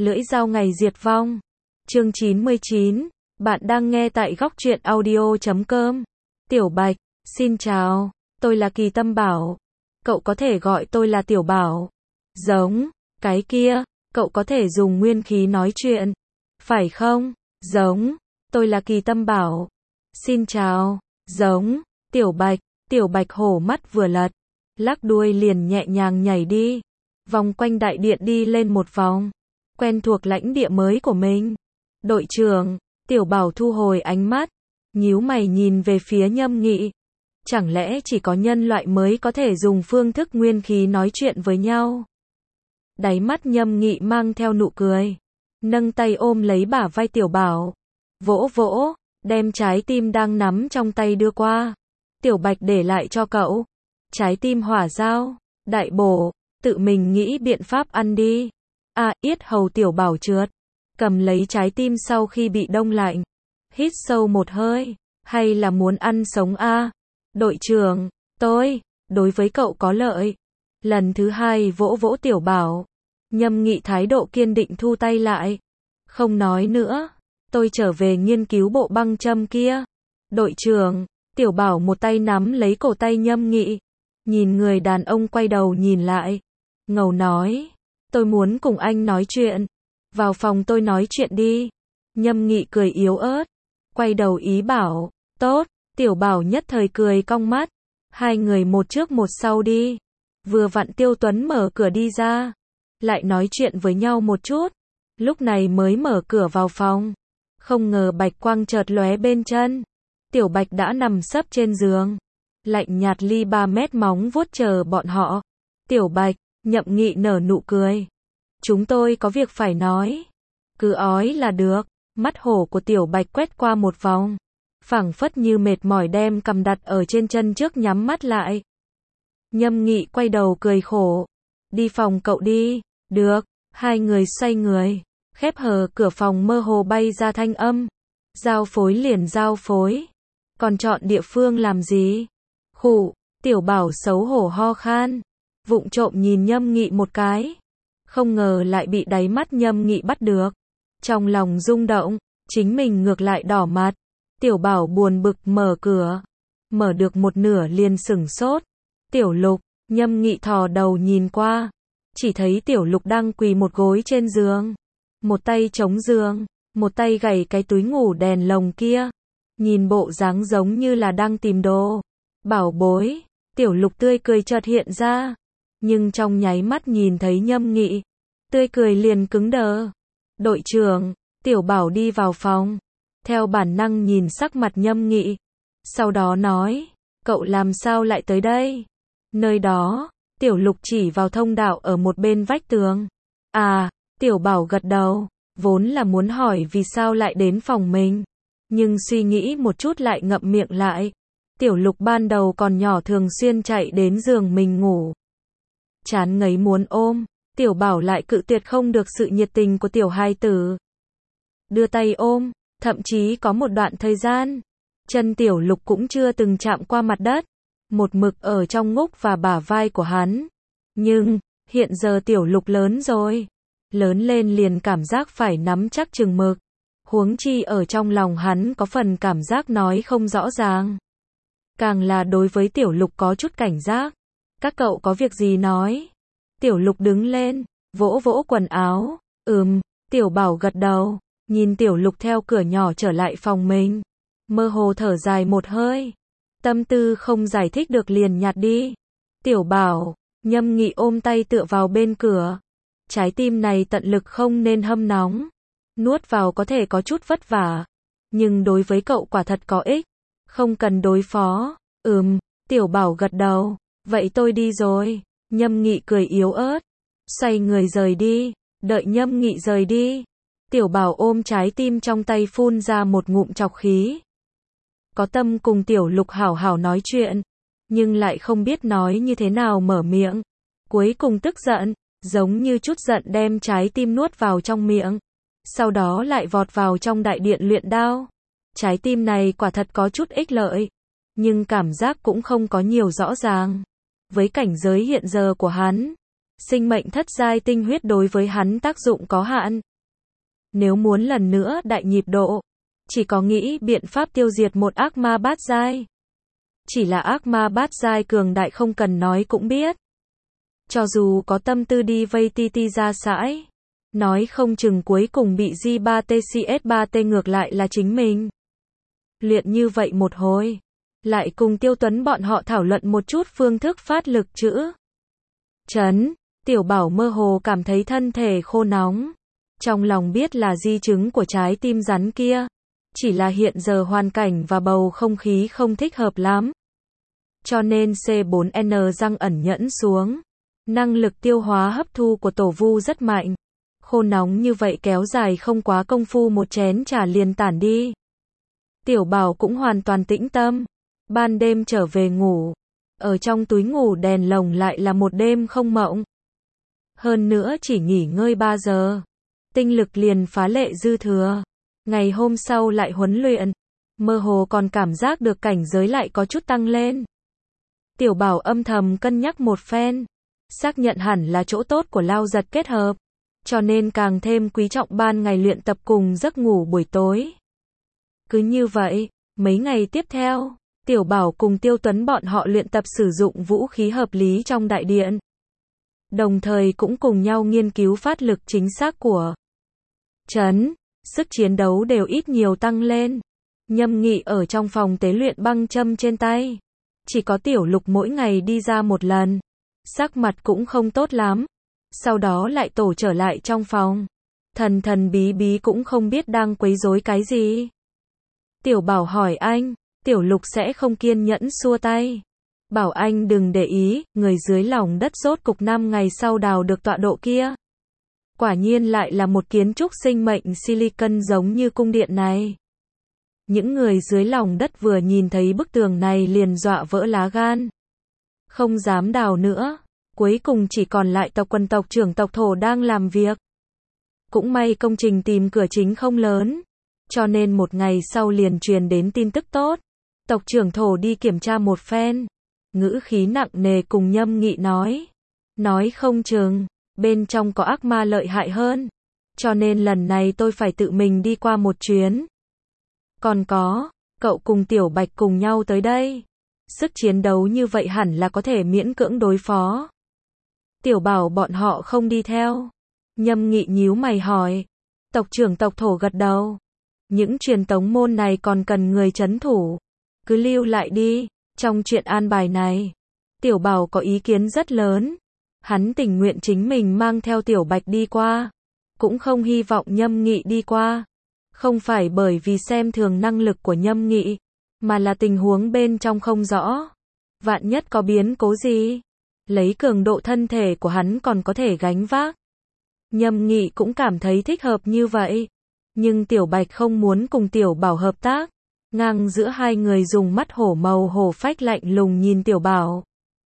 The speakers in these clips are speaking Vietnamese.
Lưỡi dao ngày diệt vong. Chương 99. Bạn đang nghe tại góc truyện audio.com. Tiểu Bạch, xin chào, tôi là Kỳ Tâm Bảo. Cậu có thể gọi tôi là Tiểu Bảo. Giống, cái kia, cậu có thể dùng nguyên khí nói chuyện. Phải không? Giống, tôi là Kỳ Tâm Bảo. Xin chào, giống, Tiểu Bạch hổ mắt vừa lật, lắc đuôi liền nhẹ nhàng nhảy đi, vòng quanh đại điện đi lên một vòng, quen thuộc lãnh địa mới của mình. Đội trưởng, Tiểu Bảo thu hồi ánh mắt, nhíu mày nhìn về phía Nhâm Nghị. Chẳng lẽ chỉ có nhân loại mới có thể dùng phương thức nguyên khí nói chuyện với nhau? Đáy mắt Nhâm Nghị mang theo nụ cười, nâng tay ôm lấy bả vai Tiểu Bảo, vỗ vỗ, đem trái tim đang nắm trong tay đưa qua. Tiểu Bạch để lại cho cậu. Trái tim hỏa dao, đại bổ, tự mình nghĩ biện pháp ăn đi. Yết hầu Tiểu Bảo trượt, cầm lấy trái tim sau khi bị đông lạnh. Hít sâu một hơi, hay là muốn ăn sống Đội trưởng, đối với cậu có lợi. Lần thứ hai vỗ vỗ Tiểu Bảo. Nhâm Nghị thái độ kiên định thu tay lại. Không nói nữa, tôi trở về nghiên cứu bộ băng châm kia. Đội trưởng, Tiểu Bảo một tay nắm lấy cổ tay Nhâm Nghị. Nhìn người đàn ông quay đầu nhìn lại. Ngầu nói, tôi muốn cùng anh nói chuyện. Vào phòng tôi nói chuyện đi. Nhâm Nghị cười yếu ớt, quay đầu ý bảo, tốt. Tiểu Bảo nhất thời cười cong mắt. Hai người một trước một sau đi. Vừa vặn Tiêu Tuấn mở cửa đi ra, lại nói chuyện với nhau một chút, lúc này mới mở cửa vào phòng. Không ngờ bạch quang chợt lóe bên chân. Tiểu Bạch đã nằm sấp trên giường, lạnh nhạt ly 3 mét móng vuốt chờ bọn họ. Tiểu Bạch, Nhậm Nghị nở nụ cười. Chúng tôi có việc phải nói. Cứ ói là được. Mắt hổ của Tiểu Bạch quét qua một vòng, phảng phất như mệt mỏi đem cầm đặt ở trên chân trước nhắm mắt lại. Nhâm Nghị quay đầu cười khổ. Đi phòng cậu đi. Được. Hai người xoay người, khép hờ cửa phòng mơ hồ bay ra thanh âm. Giao phối liền giao phối. Còn chọn địa phương làm gì? Khụ. Tiểu Bảo xấu hổ ho khan, vụng trộm nhìn Nhâm Nghị một cái. Không ngờ lại bị đáy mắt Nhâm Nghị bắt được. Trong lòng rung động, chính mình ngược lại đỏ mặt. Tiểu Bảo buồn bực mở cửa. Mở được một nửa liền sửng sốt. Tiểu Lục. Nhâm Nghị thò đầu nhìn qua, chỉ thấy Tiểu Lục đang quỳ một gối trên giường, một tay chống giường, một tay gảy cái túi ngủ đèn lồng kia. Nhìn bộ dáng giống như là đang tìm đồ. Bảo bối. Tiểu Lục tươi cười chợt hiện ra, nhưng trong nháy mắt nhìn thấy Nhâm Nghị, tươi cười liền cứng đờ. Đội trưởng. Tiểu Bảo đi vào phòng, theo bản năng nhìn sắc mặt Nhâm Nghị, sau đó nói, cậu làm sao lại tới đây? Nơi đó. Tiểu Lục chỉ vào thông đạo ở một bên vách tường. Tiểu Bảo gật đầu, vốn là muốn hỏi vì sao lại đến phòng mình, nhưng suy nghĩ một chút lại ngậm miệng lại. Tiểu Lục ban đầu còn nhỏ thường xuyên chạy đến giường mình ngủ. Chán ngấy muốn ôm, Tiểu Bảo lại cự tuyệt không được sự nhiệt tình của tiểu hài tử. Đưa tay ôm, thậm chí có một đoạn thời gian, chân Tiểu Lục cũng chưa từng chạm qua mặt đất, một mực ở trong ngúc và bả vai của hắn. Nhưng, hiện giờ Tiểu Lục lớn rồi, lớn lên liền cảm giác phải nắm chắc chừng mực. Huống chi ở trong lòng hắn có phần cảm giác nói không rõ ràng. Càng là đối với Tiểu Lục có chút cảnh giác. Các cậu có việc gì nói? Tiểu Lục đứng lên, vỗ vỗ quần áo. Tiểu Bảo gật đầu, nhìn Tiểu Lục theo cửa nhỏ trở lại phòng mình, mơ hồ thở dài một hơi. Tâm tư không giải thích được liền nhạt đi. Tiểu Bảo. Nhâm Nghị ôm tay tựa vào bên cửa. Trái tim này tận lực không nên hâm nóng. Nuốt vào có thể có chút vất vả, nhưng đối với cậu quả thật có ích. Không cần đối phó. Tiểu Bảo gật đầu. Vậy tôi đi rồi. Nhâm Nghị cười yếu ớt, xoay người rời đi. Đợi Nhâm Nghị rời đi, Tiểu Bảo ôm trái tim trong tay phun ra một ngụm trọc khí. Có tâm cùng Tiểu Lục hảo hảo nói chuyện, nhưng lại không biết nói như thế nào mở miệng. Cuối cùng tức giận, giống như chút giận đem trái tim nuốt vào trong miệng. Sau đó lại vọt vào trong đại điện luyện đao. Trái tim này quả thật có chút ích lợi, nhưng cảm giác cũng không có nhiều rõ ràng. Với cảnh giới hiện giờ của hắn, sinh mệnh thất giai tinh huyết đối với hắn tác dụng có hạn. Nếu muốn lần nữa đại nhịp độ, chỉ có nghĩ biện pháp tiêu diệt một ác ma bát giai. Chỉ là ác ma bát giai cường đại không cần nói cũng biết. Cho dù có tâm tư đi vây Titi ra sãi, nói không chừng cuối cùng bị J3TCS3T ngược lại là chính mình. Luyện như vậy một hồi, lại cùng Tiêu Tuấn bọn họ thảo luận một chút phương thức phát lực chữ chấn. Tiểu Bảo mơ hồ cảm thấy thân thể khô nóng. Trong lòng biết là di chứng của trái tim rắn kia. Chỉ là hiện giờ hoàn cảnh và bầu không khí không thích hợp lắm. Cho nên C4N răng ẩn nhẫn xuống. Năng lực tiêu hóa hấp thu của tổ vu rất mạnh. Khô nóng như vậy kéo dài không quá công phu một chén trà liền tản đi. Tiểu Bảo cũng hoàn toàn tĩnh tâm. Ban đêm trở về ngủ. Ở trong túi ngủ đèn lồng lại là một đêm không mộng. Hơn nữa chỉ nghỉ ngơi 3 giờ. Tinh lực liền phá lệ dư thừa. Ngày hôm sau lại huấn luyện. Mơ hồ còn cảm giác được cảnh giới lại có chút tăng lên. Tiểu Bảo âm thầm cân nhắc một phen. Xác nhận hẳn là chỗ tốt của lao giật kết hợp. Cho nên càng thêm quý trọng ban ngày luyện tập cùng giấc ngủ buổi tối. Cứ như vậy, mấy ngày tiếp theo, Tiểu Bảo cùng Tiêu Tuấn bọn họ luyện tập sử dụng vũ khí hợp lý trong đại điện. Đồng thời cũng cùng nhau nghiên cứu phát lực chính xác của chấn, sức chiến đấu đều ít nhiều tăng lên. Nhâm Nghị ở trong phòng tế luyện băng châm trên tay. Chỉ có Tiểu Lục mỗi ngày đi ra một lần. Sắc mặt cũng không tốt lắm. Sau đó lại tổ trở lại trong phòng. Thần thần bí bí cũng không biết đang quấy rối cái gì. Tiểu Bảo hỏi anh, Tiểu Lục sẽ không kiên nhẫn xua tay. Bảo anh đừng để ý, người dưới lòng đất rốt cục 5 ngày sau đào được tọa độ kia. Quả nhiên lại là một kiến trúc sinh mệnh silicon giống như cung điện này. Những người dưới lòng đất vừa nhìn thấy bức tường này liền dọa vỡ lá gan. Không dám đào nữa. Cuối cùng chỉ còn lại tộc quần tộc trưởng tộc thổ đang làm việc. Cũng may công trình tìm cửa chính không lớn. Cho nên một ngày sau liền truyền đến tin tức tốt. Tộc trưởng thổ đi kiểm tra một phen. Ngữ khí nặng nề cùng Nhâm Nghị nói. Nói không chừng, bên trong có ác ma lợi hại hơn. Cho nên lần này tôi phải tự mình đi qua một chuyến. Còn có, cậu cùng Tiểu Bạch cùng nhau tới đây. Sức chiến đấu như vậy hẳn là có thể miễn cưỡng đối phó. Tiểu Bảo bọn họ không đi theo. Nhâm Nghị nhíu mày hỏi. Tộc trưởng tộc thổ gật đầu. Những truyền tống môn này còn cần người trấn thủ. Cứ lưu lại đi. Trong chuyện an bài này, Tiểu Bảo có ý kiến rất lớn. Hắn tình nguyện chính mình mang theo Tiểu Bạch đi qua. Cũng không hy vọng Nhâm Nghị đi qua. Không phải bởi vì xem thường năng lực của Nhâm Nghị, mà là tình huống bên trong không rõ. Vạn nhất có biến cố gì, lấy cường độ thân thể của hắn còn có thể gánh vác. Nhâm Nghị cũng cảm thấy thích hợp như vậy. Nhưng Tiểu Bạch không muốn cùng Tiểu Bảo hợp tác. Ngang giữa hai người dùng mắt hổ màu hổ phách lạnh lùng nhìn Tiểu Bảo.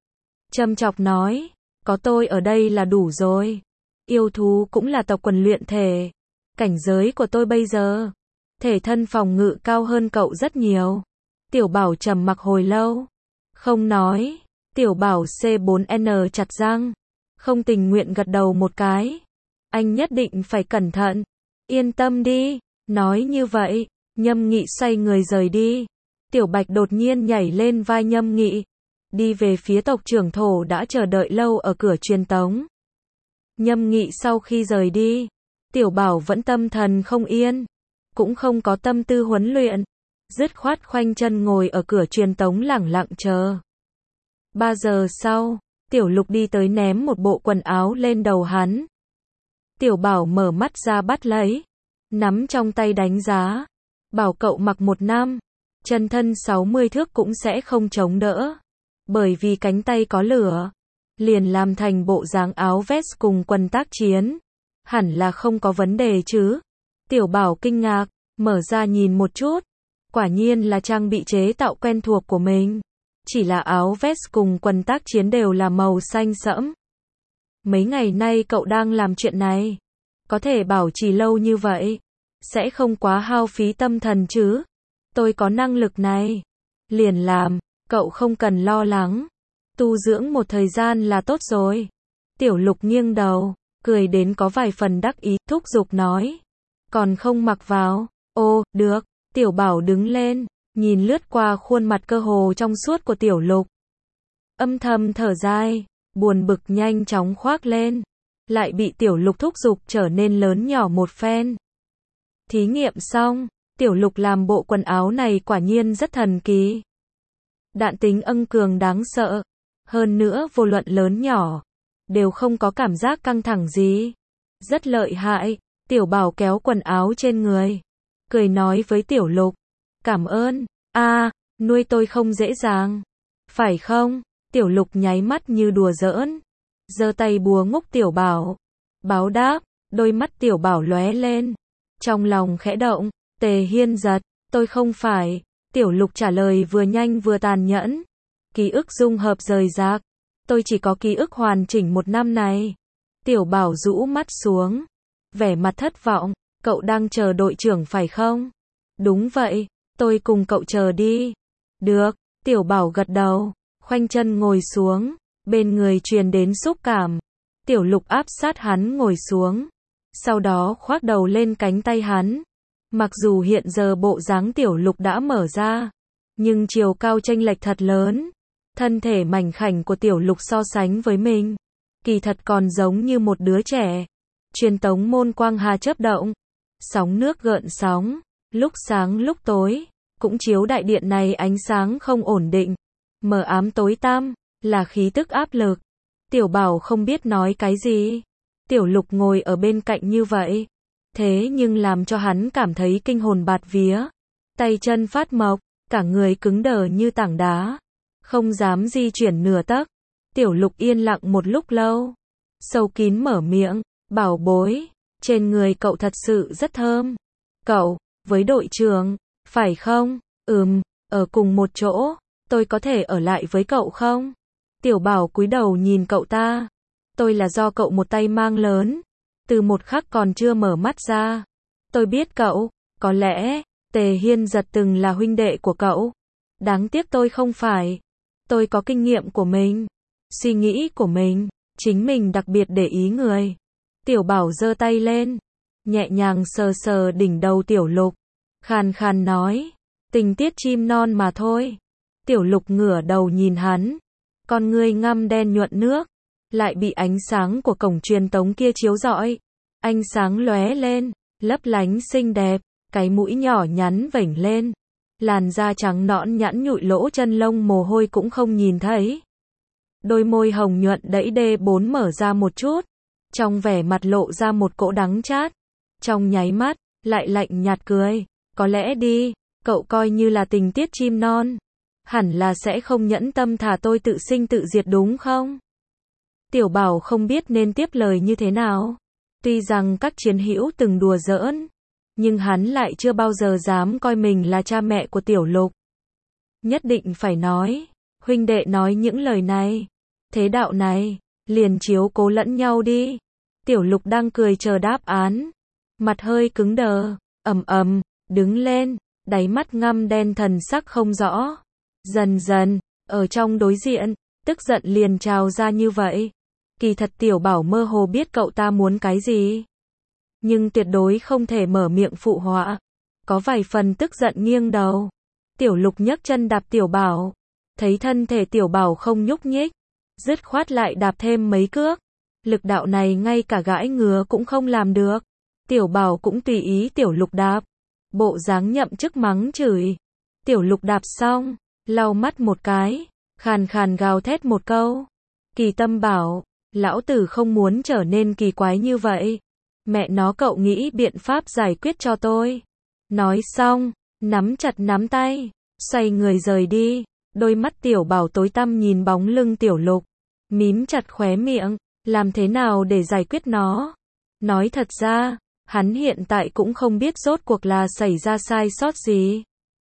Châm chọc nói, có tôi ở đây là đủ rồi. Yêu thú cũng là tộc quần luyện thể. Cảnh giới của tôi bây giờ, thể thân phòng ngự cao hơn cậu rất nhiều. Tiểu Bảo trầm mặc hồi lâu. Không nói. Tiểu Bảo C4N chặt răng. Không tình nguyện gật đầu một cái. Anh nhất định phải cẩn thận. Yên tâm đi. Nói như vậy, Nhâm Nghị xoay người rời đi. Tiểu Bạch đột nhiên nhảy lên vai Nhâm Nghị. Đi về phía tộc trưởng thổ đã chờ đợi lâu ở cửa truyền tống. Nhâm Nghị sau khi rời đi, Tiểu Bảo vẫn tâm thần không yên. Cũng không có tâm tư huấn luyện. Dứt khoát khoanh chân ngồi ở cửa truyền tống lẳng lặng chờ. 3 giờ sau, Tiểu Lục đi tới ném một bộ quần áo lên đầu hắn. Tiểu Bảo mở mắt ra bắt lấy. Nắm trong tay đánh giá. Bảo cậu mặc 1 năm. Chân thân 60 thước cũng sẽ không chống đỡ. Bởi vì cánh tay có lửa. Liền làm thành bộ dáng áo vest cùng quần tác chiến. Hẳn là không có vấn đề chứ. Tiểu Bảo kinh ngạc. Mở ra nhìn một chút. Quả nhiên là trang bị chế tạo quen thuộc của mình. Chỉ là áo vest cùng quần tác chiến đều là màu xanh sẫm. Mấy ngày nay cậu đang làm chuyện này. Có thể bảo trì lâu như vậy. Sẽ không quá hao phí tâm thần chứ. Tôi có năng lực này. Liền làm. Cậu không cần lo lắng. Tu dưỡng một thời gian là tốt rồi. Tiểu Lục nghiêng đầu. Cười đến có vài phần đắc ý. Thúc giục nói. Còn không mặc vào. Ô, được. Tiểu Bảo đứng lên, nhìn lướt qua khuôn mặt cơ hồ trong suốt của Tiểu Lục. Âm thầm thở dài, buồn bực nhanh chóng khoác lên. Lại bị Tiểu Lục thúc giục trở nên lớn nhỏ một phen. Thí nghiệm xong, Tiểu Lục làm bộ quần áo này quả nhiên rất thần kỳ. Đạn tính ưng cường đáng sợ. Hơn nữa vô luận lớn nhỏ, đều không có cảm giác căng thẳng gì. Rất lợi hại. Tiểu Bảo kéo quần áo trên người, cười nói với Tiểu Lục. Cảm ơn. Nuôi tôi không dễ dàng. Phải không? Tiểu Lục nháy mắt như đùa giỡn. Giơ tay búa ngúc Tiểu Bảo. Báo đáp, đôi mắt Tiểu Bảo lóe lên. Trong lòng khẽ động, Tề Hiên giật, tôi không phải. Tiểu Lục trả lời vừa nhanh vừa tàn nhẫn. Ký ức dung hợp rời rạc. Tôi chỉ có ký ức hoàn chỉnh một năm này. Tiểu Bảo rũ mắt xuống. Vẻ mặt thất vọng, cậu đang chờ đội trưởng phải không? Đúng vậy, tôi cùng cậu chờ đi. Được, Tiểu Bảo gật đầu, khoanh chân ngồi xuống, bên người truyền đến xúc cảm. Tiểu Lục áp sát hắn ngồi xuống, sau đó khoác đầu lên cánh tay hắn. Mặc dù hiện giờ bộ dáng Tiểu Lục đã mở ra, nhưng chiều cao chênh lệch thật lớn. Thân thể mảnh khảnh của Tiểu Lục so sánh với mình, kỳ thật còn giống như một đứa trẻ. Truyền tống môn quang hà chớp động, sóng nước gợn sóng, lúc sáng lúc tối, cũng chiếu đại điện này ánh sáng không ổn định, mờ ám tối tăm, là khí tức áp lực. Tiểu Bảo không biết nói cái gì. Tiểu Lục ngồi ở bên cạnh như vậy, thế nhưng làm cho hắn cảm thấy kinh hồn bạt vía, tay chân phát mộc, cả người cứng đờ như tảng đá, không dám di chuyển nửa tấc. Tiểu Lục yên lặng một lúc lâu, sâu kín mở miệng. Bảo bối, trên người cậu thật sự rất thơm. Cậu, với đội trưởng, phải không? Ở cùng một chỗ, tôi có thể ở lại với cậu không? Tiểu Bảo cúi đầu nhìn cậu ta. Tôi là do cậu một tay mang lớn. Từ một khắc còn chưa mở mắt ra. Tôi biết cậu, có lẽ, Tề Hiên giật từng là huynh đệ của cậu. Đáng tiếc tôi không phải. Tôi có kinh nghiệm của mình, suy nghĩ của mình, chính mình đặc biệt để ý người. Tiểu Bảo giơ tay lên, nhẹ nhàng sờ sờ đỉnh đầu Tiểu Lục, khàn khàn nói, tình tiết chim non mà thôi. Tiểu Lục ngửa đầu nhìn hắn, con ngươi ngăm đen nhuận nước, lại bị ánh sáng của cổng truyền tống kia chiếu rọi. Ánh sáng lóe lên, lấp lánh xinh đẹp, cái mũi nhỏ nhắn vểnh lên, làn da trắng nõn nhẵn nhụi lỗ chân lông mồ hôi cũng không nhìn thấy. Đôi môi hồng nhuận đẫy D4 mở ra một chút. Trong vẻ mặt lộ ra một cỗ đắng chát. Trong nháy mắt, lại lạnh nhạt cười. Có lẽ đi, cậu coi như là tình tiết chim non. Hẳn là sẽ không nhẫn tâm thả tôi tự sinh tự diệt đúng không? Tiểu Bảo không biết nên tiếp lời như thế nào. Tuy rằng các chiến hữu từng đùa giỡn, nhưng hắn lại chưa bao giờ dám coi mình là cha mẹ của Tiểu Lục. Nhất định phải nói, huynh đệ nói những lời này. Thế đạo này, liền chiếu cố lẫn nhau đi. Tiểu Lục đang cười chờ đáp án. Mặt hơi cứng đờ, đứng lên, đáy mắt ngăm đen thần sắc không rõ. Dần dần, ở trong đối diện, tức giận liền trào ra như vậy. Kỳ thật Tiểu Bảo mơ hồ biết cậu ta muốn cái gì, nhưng tuyệt đối không thể mở miệng phụ họa. Có vài phần tức giận nghiêng đầu. Tiểu Lục nhấc chân đạp Tiểu Bảo. Thấy thân thể Tiểu Bảo không nhúc nhích, dứt khoát lại đạp thêm mấy cước. Lực đạo này ngay cả gãi ngứa cũng không làm được. Tiểu Bảo cũng tùy ý Tiểu Lục đạp. Bộ dáng nhậm chức mắng chửi. Tiểu Lục đạp xong, lau mắt một cái, khàn khàn gào thét một câu. Kỳ Tâm bảo, lão tử không muốn trở nên kỳ quái như vậy. Mẹ nó cậu nghĩ biện pháp giải quyết cho tôi. Nói xong, nắm chặt nắm tay, xoay người rời đi. Đôi mắt Tiểu Bảo tối tăm nhìn bóng lưng Tiểu Lục, mím chặt khóe miệng, làm thế nào để giải quyết nó. Nói thật ra, hắn hiện tại cũng không biết rốt cuộc là xảy ra sai sót gì.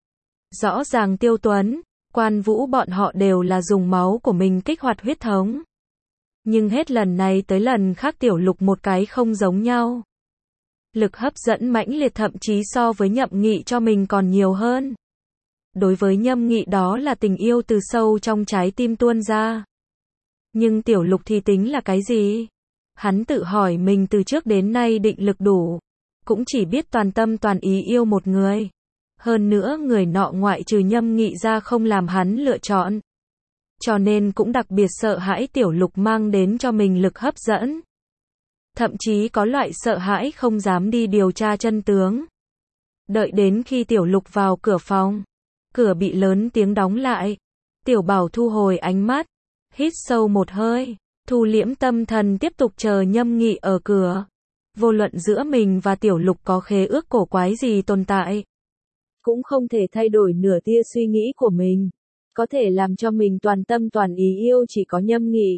Rõ ràng Tiêu Tuấn, Quan Vũ bọn họ đều là dùng máu của mình kích hoạt huyết thống. Nhưng hết lần này tới lần khác Tiểu Lục một cái không giống nhau. Lực hấp dẫn mãnh liệt thậm chí so với Nhậm Nghị cho mình còn nhiều hơn. Đối với Nhâm Nghị đó là tình yêu từ sâu trong trái tim tuôn ra. Nhưng Tiểu Lục thì tính là cái gì? Hắn tự hỏi mình từ trước đến nay định lực đủ, cũng chỉ biết toàn tâm toàn ý yêu một người. Hơn nữa người nọ ngoại trừ Nhâm Nghị ra không làm hắn lựa chọn. Cho nên cũng đặc biệt sợ hãi Tiểu Lục mang đến cho mình lực hấp dẫn. Thậm chí có loại sợ hãi không dám đi điều tra chân tướng. Đợi đến khi Tiểu Lục vào cửa phòng, cửa bị lớn tiếng đóng lại. Tiểu Bảo thu hồi ánh mắt, hít sâu một hơi, thu liễm tâm thần tiếp tục chờ Nhâm Nghị ở cửa. Vô luận giữa mình và Tiểu Lục có khế ước cổ quái gì tồn tại, cũng không thể thay đổi nửa tia suy nghĩ của mình. Có thể làm cho mình toàn tâm toàn ý yêu chỉ có Nhâm Nghị.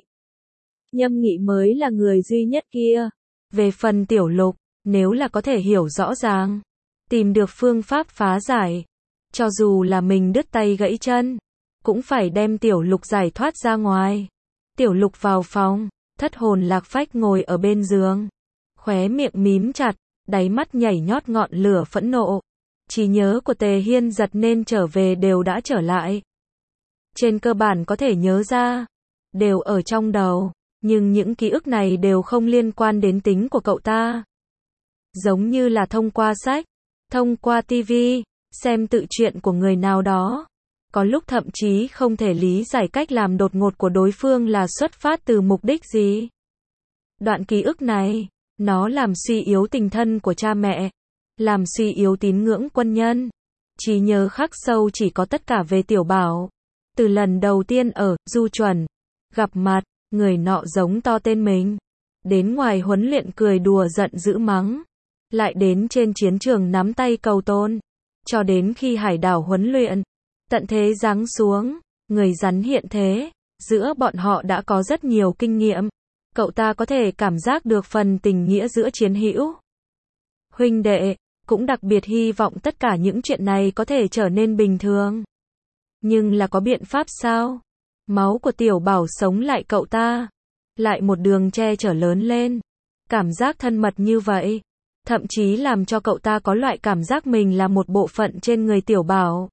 Nhâm Nghị mới là người duy nhất kia. Về phần Tiểu Lục, nếu là có thể hiểu rõ ràng, tìm được phương pháp phá giải, cho dù là mình đứt tay gãy chân, cũng phải đem Tiểu Lục giải thoát ra ngoài. Tiểu Lục vào phòng, thất hồn lạc phách ngồi ở bên giường, khóe miệng mím chặt, đáy mắt nhảy nhót ngọn lửa phẫn nộ. Trí nhớ của Tề Hiên giật nên trở về đều đã trở lại. Trên cơ bản có thể nhớ ra, đều ở trong đầu, nhưng những ký ức này đều không liên quan đến tính của cậu ta. Giống như là thông qua sách, thông qua TV, xem tự truyện của người nào đó. Có lúc thậm chí không thể lý giải cách làm đột ngột của đối phương là xuất phát từ mục đích gì. Đoạn ký ức này, nó làm suy yếu tình thân của cha mẹ, làm suy yếu tín ngưỡng quân nhân. Trí nhớ khắc sâu chỉ có tất cả về Tiểu Bảo. Từ lần đầu tiên ở Du Chuẩn gặp mặt, người nọ giống to tên mình, đến ngoài huấn luyện cười đùa giận dữ mắng, lại đến trên chiến trường nắm tay cầu tôn, cho đến khi hải đảo huấn luyện, tận thế giáng xuống, người rắn hiện thế, giữa bọn họ đã có rất nhiều kinh nghiệm. Cậu ta có thể cảm giác được phần tình nghĩa giữa chiến hữu huynh đệ, cũng đặc biệt hy vọng tất cả những chuyện này có thể trở nên bình thường. Nhưng là có biện pháp sao? Máu của Tiểu Bảo sống lại cậu ta, lại một đường che chở lớn lên. Cảm giác thân mật như vậy, thậm chí làm cho cậu ta có loại cảm giác mình là một bộ phận trên người Tiểu Bảo,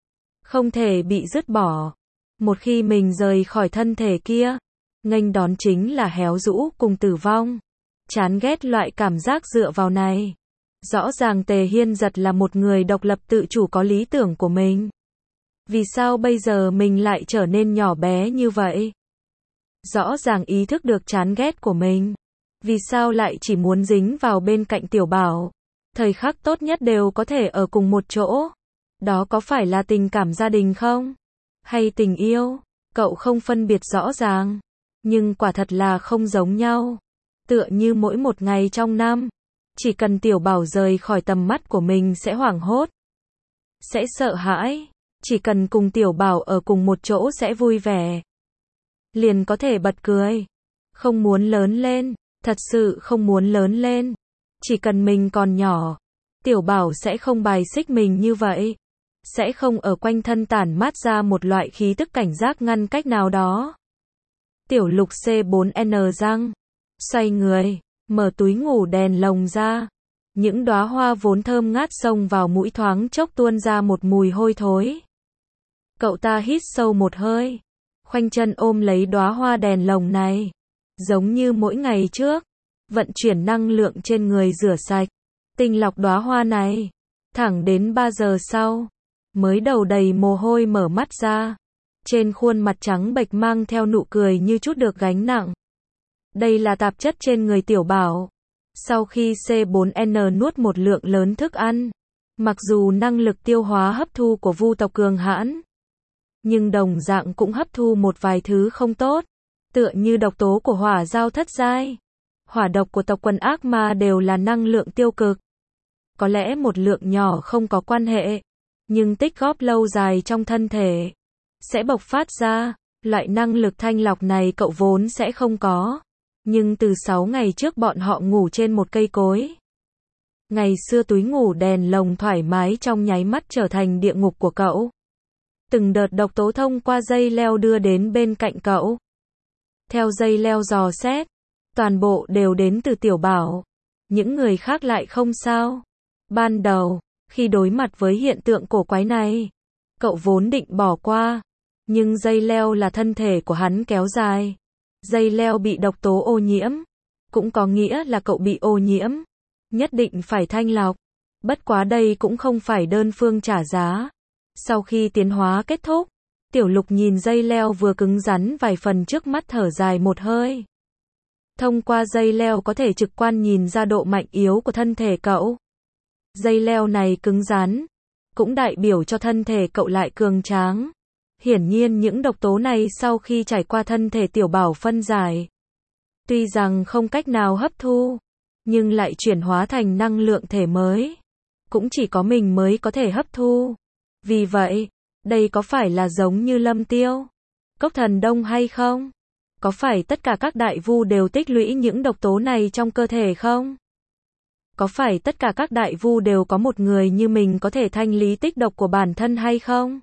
không thể bị dứt bỏ. Một khi mình rời khỏi thân thể kia, nghênh đón chính là héo rũ cùng tử vong. Chán ghét loại cảm giác dựa vào này. Rõ ràng Tề Hiên Giật là một người độc lập tự chủ có lý tưởng của mình. Vì sao bây giờ mình lại trở nên nhỏ bé như vậy? Rõ ràng ý thức được chán ghét của mình. Vì sao lại chỉ muốn dính vào bên cạnh Tiểu Bảo? Thời khắc tốt nhất đều có thể ở cùng một chỗ. Đó có phải là tình cảm gia đình không? Hay tình yêu? Cậu không phân biệt rõ ràng. Nhưng quả thật là không giống nhau. Tựa như mỗi một ngày trong năm, chỉ cần Tiểu Bảo rời khỏi tầm mắt của mình sẽ hoảng hốt, sẽ sợ hãi. Chỉ cần cùng Tiểu Bảo ở cùng một chỗ sẽ vui vẻ, liền có thể bật cười. Không muốn lớn lên, thật sự không muốn lớn lên. Chỉ cần mình còn nhỏ, Tiểu Bảo sẽ không bài xích mình như vậy, sẽ không ở quanh thân tản mát ra một loại khí tức cảnh giác ngăn cách nào đó. Tiểu Lục C4N răng, xoay người, mở túi ngủ đèn lồng ra. Những đóa hoa vốn thơm ngát xông vào mũi thoáng chốc tuôn ra một mùi hôi thối. Cậu ta hít sâu một hơi, khoanh chân ôm lấy đóa hoa đèn lồng này, giống như mỗi ngày trước, vận chuyển năng lượng trên người rửa sạch, tinh lọc đóa hoa này, thẳng đến 3 giờ sau, mới đầu đầy mồ hôi mở mắt ra, trên khuôn mặt trắng bệch mang theo nụ cười như chút được gánh nặng. Đây là tạp chất trên người Tiểu Bảo. Sau khi C4N nuốt một lượng lớn thức ăn, mặc dù năng lực tiêu hóa hấp thu của Vu tộc cường hãn, nhưng đồng dạng cũng hấp thu một vài thứ không tốt, tựa như độc tố của hỏa giao thất giai, hỏa độc của tộc quần ác ma đều là năng lượng tiêu cực. Có lẽ một lượng nhỏ không có quan hệ, nhưng tích góp lâu dài trong thân thể sẽ bộc phát ra. Loại năng lực thanh lọc này cậu vốn sẽ không có. Nhưng từ 6 ngày trước bọn họ ngủ trên một cây cối. Ngày xưa túi ngủ đèn lồng thoải mái trong nháy mắt trở thành địa ngục của cậu. Từng đợt độc tố thông qua dây leo đưa đến bên cạnh cậu. Theo dây leo dò xét, toàn bộ đều đến từ Tiểu Bảo. Những người khác lại không sao. Ban đầu, khi đối mặt với hiện tượng cổ quái này, cậu vốn định bỏ qua. Nhưng dây leo là thân thể của hắn kéo dài. Dây leo bị độc tố ô nhiễm, cũng có nghĩa là cậu bị ô nhiễm. nhất định phải thanh lọc. Bất quá đây cũng không phải đơn phương trả giá. Sau khi tiến hóa kết thúc, Tiểu Lục nhìn dây leo vừa cứng rắn vài phần trước mắt thở dài một hơi. Thông qua dây leo có thể trực quan nhìn ra độ mạnh yếu của thân thể cậu. Dây leo này cứng rắn, cũng đại biểu cho thân thể cậu lại cường tráng. Hiển nhiên những độc tố này sau khi trải qua thân thể Tiểu Bảo phân giải, tuy rằng không cách nào hấp thu, nhưng lại chuyển hóa thành năng lượng thể mới. Cũng chỉ có mình mới có thể hấp thu. Vì vậy, đây có phải là giống như Lâm Tiêu, Cốc Thần Đông hay không? Có phải tất cả các đại vu đều tích lũy những độc tố này trong cơ thể không? Có phải tất cả các đại vu đều có một người như mình có thể thanh lý tích độc của bản thân hay không?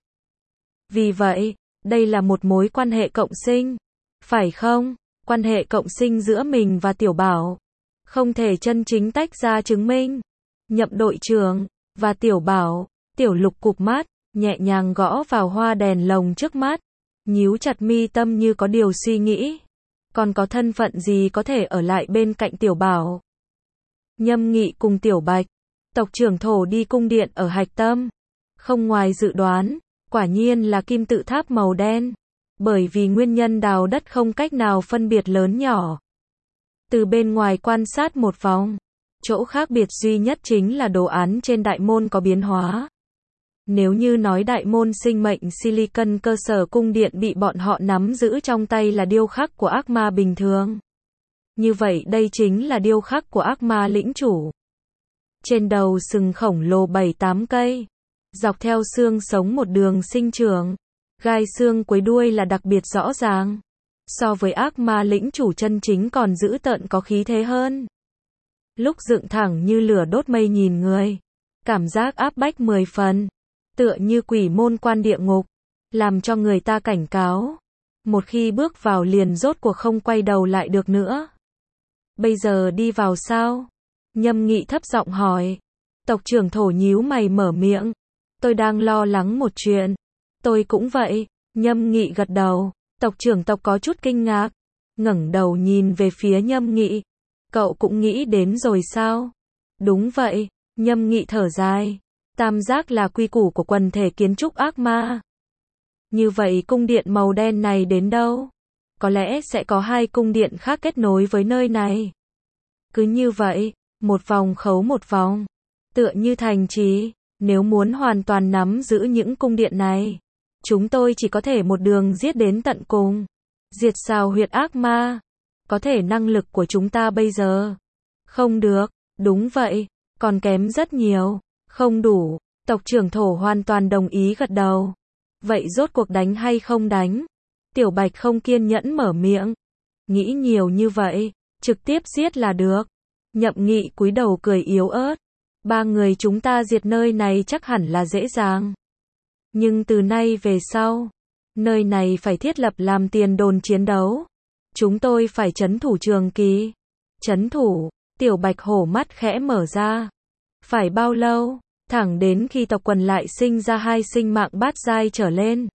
Vì vậy, đây là một mối quan hệ cộng sinh, phải không? Quan hệ cộng sinh giữa mình và Tiểu Bảo, không thể chân chính tách ra chứng minh. Nhậm đội trưởng và Tiểu Bảo, Tiểu Lục cụp mắt, nhẹ nhàng gõ vào hoa đèn lồng trước mắt, nhíu chặt mi tâm như có điều suy nghĩ. Còn có thân phận gì có thể ở lại bên cạnh Tiểu Bảo? Nhâm Nghị cùng Tiểu Bạch, tộc trưởng Thổ đi cung điện ở Hạch Tâm. Không ngoài dự đoán, quả nhiên là kim tự tháp màu đen. Bởi vì nguyên nhân đào đất không cách nào phân biệt lớn nhỏ. Từ bên ngoài quan sát một vòng, chỗ khác biệt duy nhất chính là đồ án trên đại môn có biến hóa. Nếu như nói đại môn sinh mệnh Silicon cơ sở cung điện bị bọn họ nắm giữ trong tay là điêu khắc của ác ma bình thường, như vậy đây chính là điêu khắc của ác ma lĩnh chủ. Trên đầu sừng khổng lồ 7-8 cây, dọc theo xương sống một đường sinh trưởng, gai xương cuối đuôi là đặc biệt rõ ràng. So với ác ma lĩnh chủ chân chính còn dữ tợn có khí thế hơn. Lúc dựng thẳng như lửa đốt mây nhìn người, cảm giác áp bách 10 phần, tựa như quỷ môn quan địa ngục, làm cho người ta cảnh cáo. Một khi bước vào liền rốt cuộc không quay đầu lại được nữa. Bây giờ đi vào sao? Nhâm Nghị thấp giọng hỏi. Tộc trưởng Thổ nhíu mày mở miệng. Tôi đang lo lắng một chuyện. Tôi cũng vậy. Nhâm Nghị gật đầu. Tộc trưởng tộc có chút kinh ngạc, ngẩng đầu nhìn về phía Nhâm Nghị. Cậu cũng nghĩ đến rồi sao? Đúng vậy. Nhâm Nghị thở dài. Tam giác là quy củ của quần thể kiến trúc ác ma. Như vậy cung điện màu đen này đến đâu? Có lẽ sẽ có 2 cung điện khác kết nối với nơi này. Cứ như vậy, một vòng khấu một vòng, tựa như thành trì. Nếu muốn hoàn toàn nắm giữ những cung điện này, chúng tôi chỉ có thể một đường giết đến tận cùng. Diệt xào huyệt ác ma. Có thể năng lực của chúng ta bây giờ không được. Đúng vậy, còn kém rất nhiều. Không đủ. Tộc trưởng Thổ hoàn toàn đồng ý gật đầu. Vậy rốt cuộc đánh hay không đánh? Tiểu Bạch không kiên nhẫn mở miệng. Nghĩ nhiều như vậy, trực tiếp giết là được. Nhậm Nghị cúi đầu cười yếu ớt. 3 người chúng ta diệt nơi này chắc hẳn là dễ dàng. Nhưng từ nay về sau, nơi này phải thiết lập làm tiền đồn chiến đấu. Chúng tôi phải trấn thủ trường kỳ. Trấn thủ, Tiểu Bạch hổ mắt khẽ mở ra. Phải bao lâu? Thẳng đến khi tộc quần lại sinh ra 2 sinh mạng bát giai trở lên.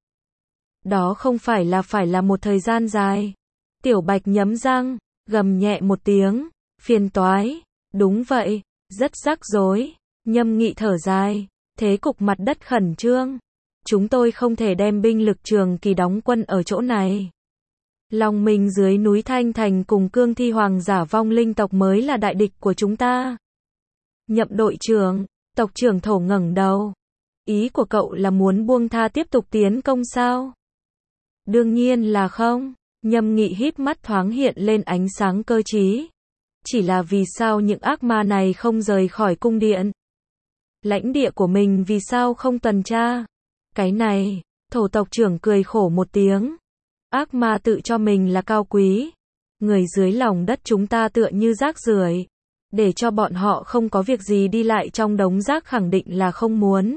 Đó không phải là một thời gian dài. Tiểu Bạch nhấm răng, gầm nhẹ một tiếng. Phiền toái. Đúng vậy, rất rắc rối. Nhâm Nghị thở dài. Thế cục mặt đất khẩn trương. Chúng tôi không thể đem binh lực trường kỳ đóng quân ở chỗ này. Long Minh dưới núi Thanh Thành cùng cương thi hoàng giả vong linh tộc mới là đại địch của chúng ta. Nhậm đội trưởng, tộc trưởng Thổ ngẩng đầu. Ý của cậu là muốn buông tha tiếp tục tiến công sao? Đương nhiên là không. Nhâm Nghị híp mắt thoáng hiện lên ánh sáng cơ trí. Chỉ là vì sao những ác ma này không rời khỏi cung điện? Lãnh địa của mình vì sao không tuần tra? Cái này, Thổ tộc trưởng cười khổ một tiếng. Ác ma tự cho mình là cao quý. Người dưới lòng đất chúng ta tựa như rác rưởi. Để cho bọn họ không có việc gì đi lại trong đống rác khẳng định là không muốn.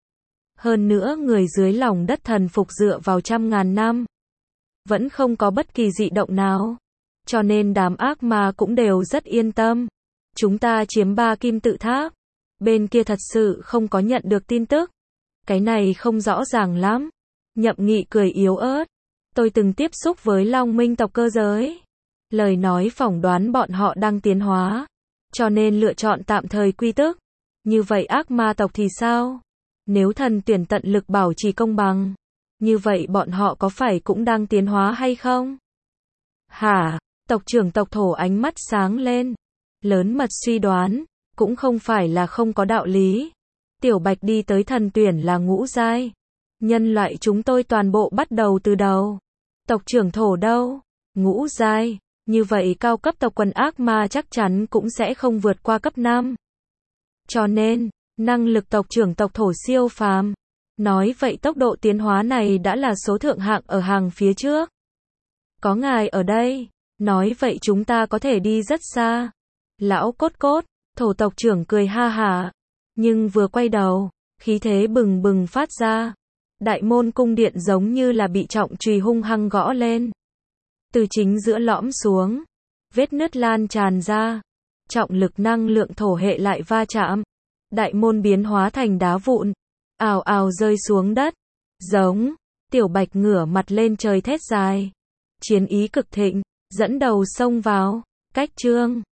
Hơn nữa người dưới lòng đất thần phục dựa vào trăm ngàn năm. Vẫn không có bất kỳ dị động nào. Cho nên đám ác ma cũng đều rất yên tâm. Chúng ta chiếm 3 kim tự tháp. Bên kia thật sự không có nhận được tin tức. Cái này không rõ ràng lắm. Nhậm Nghị cười yếu ớt. Tôi từng tiếp xúc với Long Minh tộc cơ giới. Lời nói phỏng đoán bọn họ đang tiến hóa. cho nên lựa chọn tạm thời quy tức. Như vậy ác ma tộc thì sao? Nếu thần tuyển tận lực bảo trì công bằng, như vậy bọn họ có phải cũng đang tiến hóa hay không? Hả? Tộc trưởng tộc thổ ánh mắt sáng lên. Lớn mật suy đoán, cũng không phải là không có đạo lý. Tiểu Bạch đi tới thần tuyển là ngũ giai. Nhân loại chúng tôi toàn bộ bắt đầu từ đầu. Tộc trưởng thổ đâu? Ngũ giai. Như vậy cao cấp tộc quần ác ma chắc chắn cũng sẽ không vượt qua cấp 5. Cho nên, năng lực tộc trưởng tộc thổ siêu phàm. Nói vậy tốc độ tiến hóa này đã là số thượng hạng ở hàng phía trước. Có ngài ở đây, nói vậy chúng ta có thể đi rất xa. Lão cốt cốt, thổ tộc trưởng cười ha hả. Nhưng vừa quay đầu, khí thế bừng bừng phát ra. Đại môn cung điện giống như là bị trọng chùy hung hăng gõ lên. Từ chính giữa lõm xuống, vết nứt lan tràn ra. Trọng lực năng lượng thổ hệ lại va chạm. Đại môn biến hóa thành đá vụn, ào ào rơi xuống đất. Giống, Tiểu Bạch ngửa mặt lên trời thét dài. Chiến ý cực thịnh, dẫn đầu xông vào. Cách chương